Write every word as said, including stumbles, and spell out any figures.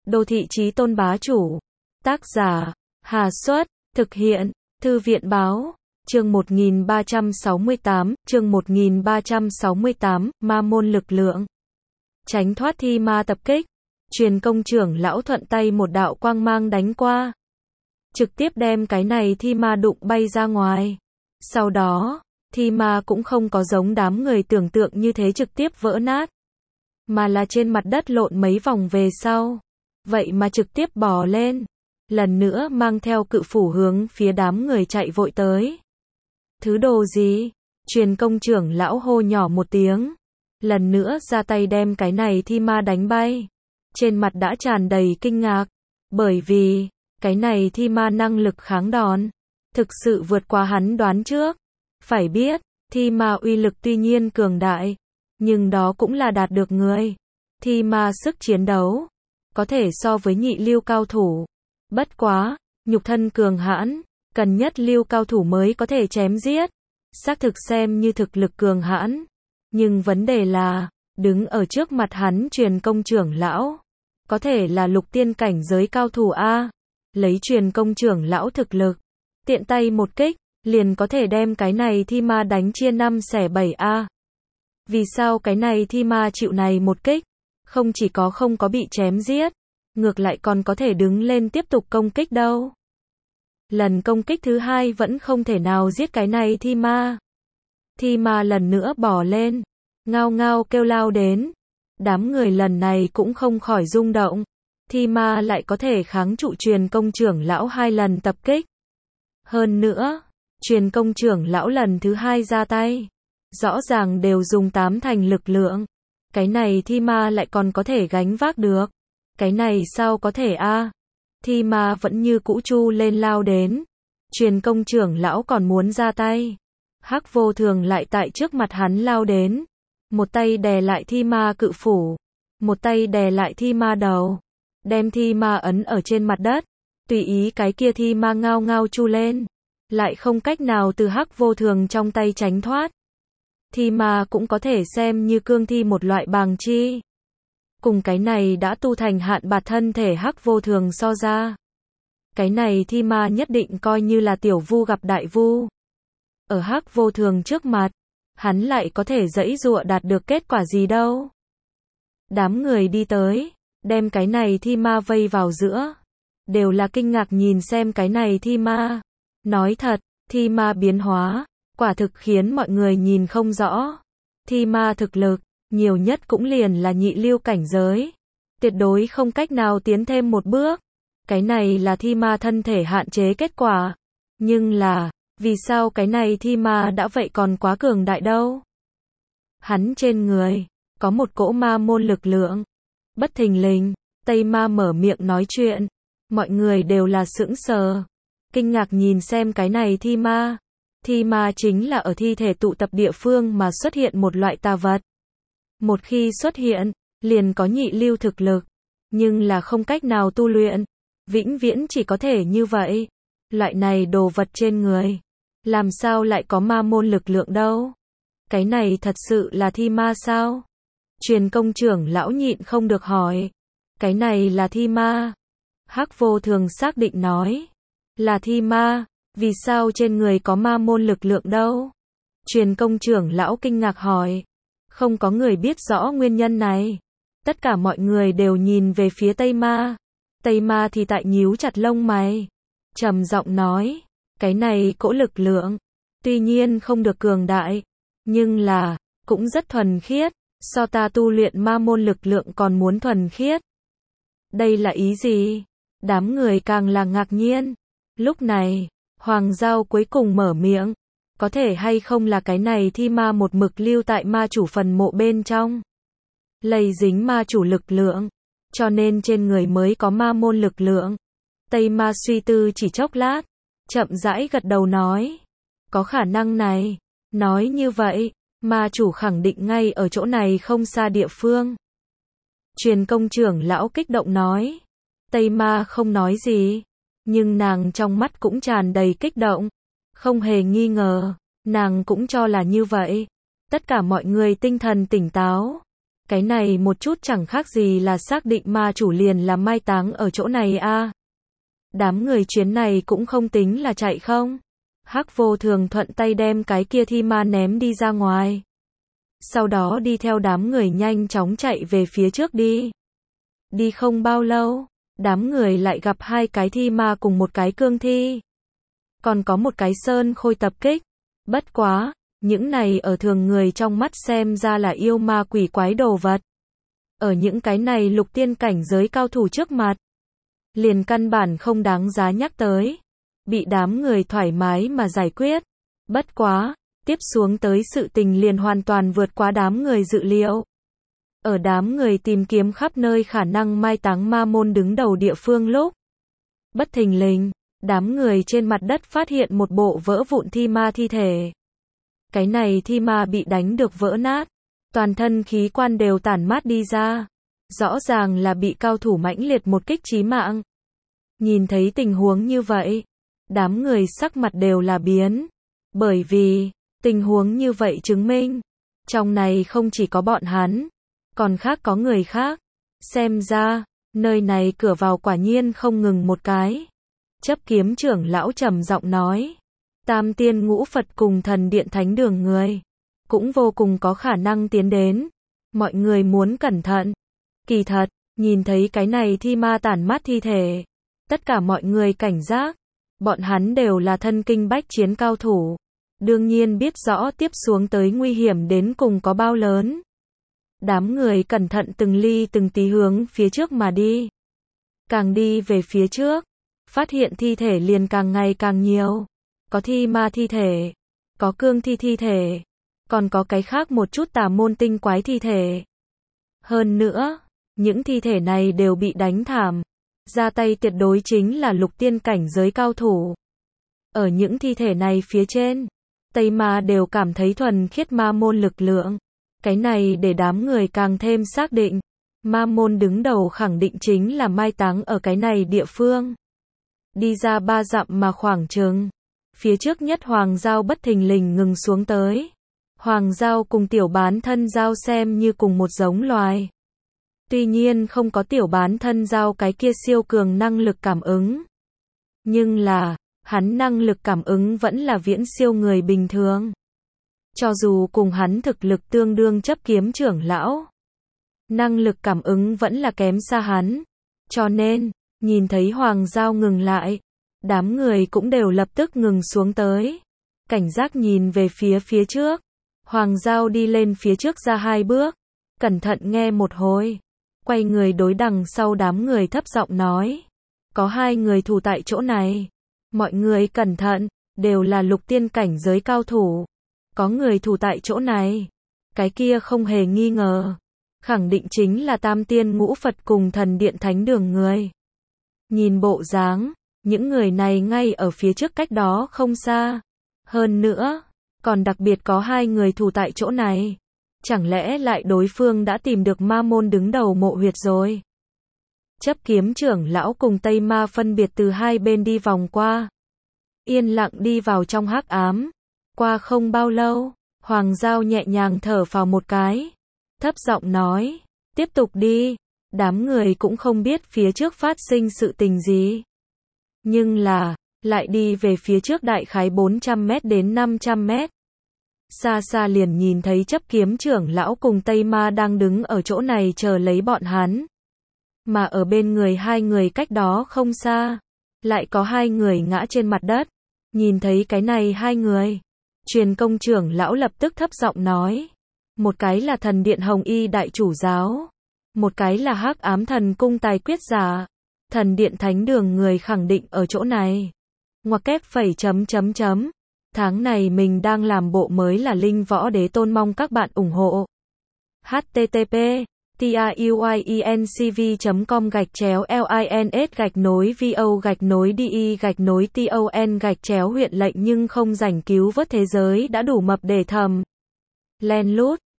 Đô thị chí tôn bá chủ. Tác giả, Hà Xuất, thực hiện, Thư viện Báo. Chương một nghìn ba trăm sáu mươi tám, chương một nghìn ba trăm sáu mươi tám, ma môn lực lượng. Tránh thoát thi ma tập kích. Truyền công trưởng lão thuận tay một đạo quang mang đánh qua. Trực tiếp đem cái này thi ma đụng bay ra ngoài. Sau đó, thi ma cũng không có giống đám người tưởng tượng như thế trực tiếp vỡ nát. Mà là trên mặt đất lộn mấy vòng về sau. Vậy mà trực tiếp bò lên. Lần nữa mang theo cự phủ hướng phía đám người chạy vội tới. Thứ đồ gì? Truyền công trưởng lão hô nhỏ một tiếng. Lần nữa ra tay đem cái này thi ma đánh bay. Trên mặt đã tràn đầy kinh ngạc. Bởi vì, cái này thi ma năng lực kháng đòn. Thực sự vượt qua hắn đoán trước. Phải biết, thi ma uy lực tuy nhiên cường đại. Nhưng đó cũng là đạt được người. Thi ma sức chiến đấu. Có thể so với nhị lưu cao thủ. Bất quá, nhục thân cường hãn. Cần nhất lưu cao thủ mới có thể chém giết. Xác thực xem như thực lực cường hãn. Nhưng vấn đề là, đứng ở trước mặt hắn truyền công trưởng lão. Có thể là lục tiên cảnh giới cao thủ A. Lấy truyền công trưởng lão thực lực. Tiện tay một kích, liền có thể đem cái này thi ma đánh chia năm xẻ bảy A. Vì sao cái này thi ma chịu này một kích? Không chỉ có không có bị chém giết. Ngược lại còn có thể đứng lên tiếp tục công kích đâu. Lần công kích thứ hai vẫn không thể nào giết cái này thi ma. Thi ma lần nữa bỏ lên. Ngao ngao kêu lao đến. Đám người lần này cũng không khỏi rung động. Thi ma lại có thể kháng trụ truyền công trưởng lão hai lần tập kích. Hơn nữa, truyền công trưởng lão lần thứ hai ra tay. Rõ ràng đều dùng tám thành lực lượng. Cái này thi ma lại còn có thể gánh vác được. Cái này sao có thể a? Thi ma vẫn như cũ chu lên lao đến. Truyền công trưởng lão còn muốn ra tay. Hắc vô thường lại tại trước mặt hắn lao đến. Một tay đè lại thi ma cự phủ. Một tay đè lại thi ma đầu. Đem thi ma ấn ở trên mặt đất. Tùy ý cái kia thi ma ngao ngao chu lên. Lại không cách nào từ hắc vô thường trong tay tránh thoát. Thi ma cũng có thể xem như cương thi một loại bàng chi. Cùng cái này đã tu thành hạn bạt thân thể hắc vô thường so ra. Cái này thi ma nhất định coi như là tiểu vu gặp đại vu. Ở hắc vô thường trước mặt, hắn lại có thể giãy giụa đạt được kết quả gì đâu. Đám người đi tới, đem cái này thi ma vây vào giữa. Đều là kinh ngạc nhìn xem cái này thi ma. Nói thật, thi ma biến hóa, quả thực khiến mọi người nhìn không rõ. Thi ma thực lực, nhiều nhất cũng liền là nhị lưu cảnh giới. Tuyệt đối không cách nào tiến thêm một bước. Cái này là thi ma thân thể hạn chế kết quả. Nhưng là, vì sao cái này thi ma đã vậy còn quá cường đại đâu? Hắn trên người, có một cỗ ma môn lực lượng. Bất thình lình, Tây Ma mở miệng nói chuyện. Mọi người đều là sững sờ. Kinh ngạc nhìn xem cái này thi ma. Thi ma chính là ở thi thể tụ tập địa phương mà xuất hiện một loại tà vật. Một khi xuất hiện, liền có nhị lưu thực lực. Nhưng là không cách nào tu luyện. Vĩnh viễn chỉ có thể như vậy. Loại này đồ vật trên người. Làm sao lại có ma môn lực lượng đâu? Cái này thật sự là thi ma sao? Truyền công trưởng lão nhịn không được hỏi. Cái này là thi ma. Hắc vô thường xác định nói. Là thi ma. Vì sao trên người có ma môn lực lượng đâu? Truyền công trưởng lão kinh ngạc hỏi. Không có người biết rõ nguyên nhân này. Tất cả mọi người đều nhìn về phía Tây Ma. Tây Ma thì tại nhíu chặt lông mày. Trầm giọng nói. Cái này cỗ lực lượng. Tuy nhiên không được cường đại. Nhưng là, cũng rất thuần khiết. So ta tu luyện ma môn lực lượng còn muốn thuần khiết. Đây là ý gì? Đám người càng là ngạc nhiên. Lúc này, Hoàng Giao cuối cùng mở miệng. Có thể hay không là cái này thi ma một mực lưu tại ma chủ phần mộ bên trong. Lây dính ma chủ lực lượng. Cho nên trên người mới có ma môn lực lượng. Tây Ma suy tư chỉ chốc lát. Chậm rãi gật đầu nói. Có khả năng này. Nói như vậy, ma chủ khẳng định ngay ở chỗ này không xa địa phương. Truyền công trưởng lão kích động nói. Tây Ma không nói gì. Nhưng nàng trong mắt cũng tràn đầy kích động. Không hề nghi ngờ. Nàng cũng cho là như vậy. Tất cả mọi người tinh thần tỉnh táo. Cái này một chút chẳng khác gì là xác định ma chủ liền là mai táng ở chỗ này a. Đám người chuyến này cũng không tính là chạy không. Hắc Vô Thường thuận tay đem cái kia thi ma ném đi ra ngoài. Sau đó đi theo đám người nhanh chóng chạy về phía trước đi. Đi không bao lâu, đám người lại gặp hai cái thi ma cùng một cái cương thi. Còn có một cái sơn khôi tập kích. Bất quá, những này ở thường người trong mắt xem ra là yêu ma quỷ quái đồ vật. Ở những cái này lục tiên cảnh giới cao thủ trước mặt, liền căn bản không đáng giá nhắc tới. Bị đám người thoải mái mà giải quyết. Bất quá, tiếp xuống tới sự tình liền hoàn toàn vượt quá đám người dự liệu. Ở đám người tìm kiếm khắp nơi khả năng mai táng ma môn đứng đầu địa phương lúc, bất thình lình, đám người trên mặt đất phát hiện một bộ vỡ vụn thi ma thi thể. Cái này thi ma bị đánh được vỡ nát, toàn thân khí quan đều tản mát đi ra. Rõ ràng là bị cao thủ mãnh liệt một kích chí mạng. Nhìn thấy tình huống như vậy, đám người sắc mặt đều là biến. Bởi vì, tình huống như vậy chứng minh, trong này không chỉ có bọn hắn, còn khác có người khác. Xem ra, nơi này cửa vào quả nhiên không ngừng một cái. Chấp kiếm trưởng lão trầm giọng nói, Tam Tiên Ngũ Phật cùng thần điện thánh đường người, cũng vô cùng có khả năng tiến đến. Mọi người muốn cẩn thận. Kỳ thật, nhìn thấy cái này thi ma tản mát thi thể, tất cả mọi người cảnh giác. Bọn hắn đều là thân kinh bách chiến cao thủ. Đương nhiên biết rõ tiếp xuống tới nguy hiểm đến cùng có bao lớn. Đám người cẩn thận từng ly từng tí hướng phía trước mà đi. Càng đi về phía trước, phát hiện thi thể liền càng ngày càng nhiều. Có thi ma thi thể, có cương thi thi thể, còn có cái khác một chút tà môn tinh quái thi thể. Hơn nữa, những thi thể này đều bị đánh thảm. Ra tay tuyệt đối chính là lục tiên cảnh giới cao thủ. Ở những thi thể này phía trên, Tây Ma đều cảm thấy thuần khiết ma môn lực lượng. Cái này để đám người càng thêm xác định, ma môn đứng đầu khẳng định chính là mai táng ở cái này địa phương. Đi ra ba dặm mà khoảng chừng, phía trước nhất Hoàng Dao bất thình lình ngừng xuống tới. Hoàng Dao cùng tiểu bán thân Dao xem như cùng một giống loài. Tuy nhiên không có tiểu bán thân Dao cái kia siêu cường năng lực cảm ứng. Nhưng là, hắn năng lực cảm ứng vẫn là viễn siêu người bình thường. Cho dù cùng hắn thực lực tương đương chấp kiếm trưởng lão, năng lực cảm ứng vẫn là kém xa hắn. Cho nên, nhìn thấy Hoàng Dao ngừng lại, đám người cũng đều lập tức ngừng xuống tới. Cảnh giác nhìn về phía phía trước. Hoàng Dao đi lên phía trước ra hai bước, cẩn thận nghe một hồi. Quay người đối đằng sau đám người thấp giọng nói, có hai người thủ tại chỗ này. Mọi người cẩn thận, đều là lục tiên cảnh giới cao thủ. Có người thủ tại chỗ này. Cái kia không hề nghi ngờ. Khẳng định chính là Tam Tiên Ngũ Phật cùng thần điện thánh đường người. Nhìn bộ dáng, những người này ngay ở phía trước cách đó không xa. Hơn nữa, còn đặc biệt có hai người thủ tại chỗ này. Chẳng lẽ lại đối phương đã tìm được ma môn đứng đầu mộ huyệt rồi? Chấp kiếm trưởng lão cùng Tây Ma phân biệt từ hai bên đi vòng qua. Yên lặng đi vào trong hắc ám. Qua không bao lâu, Hoàng Dao nhẹ nhàng thở phào một cái. Thấp giọng nói, tiếp tục đi. Đám người cũng không biết phía trước phát sinh sự tình gì. Nhưng là, lại đi về phía trước đại khái bốn trăm mét đến năm trăm mét. Xa xa liền nhìn thấy chấp kiếm trưởng lão cùng Tây Ma đang đứng ở chỗ này chờ lấy bọn hắn. Mà ở bên người hai người cách đó không xa, lại có hai người ngã trên mặt đất. Nhìn thấy cái này hai người, truyền công trưởng lão lập tức thấp giọng nói. Một cái là thần điện Hồng Y đại chủ giáo. Một cái là hắc ám thần cung tài quyết giả. Thần điện thánh đường người khẳng định ở chỗ này. Ngoặc kép phẩy chấm chấm chấm. Tháng này mình đang làm bộ mới là Linh Võ Đế Tôn, mong các bạn ủng hộ. H T T P truyencv chấm com gạch chéo lins gạch nối vo gạch nối de gạch nối ton gạch chéo huyện lệnh nhưng không rảnh cứu vớt thế giới đã đủ mập để thầm. Len lút.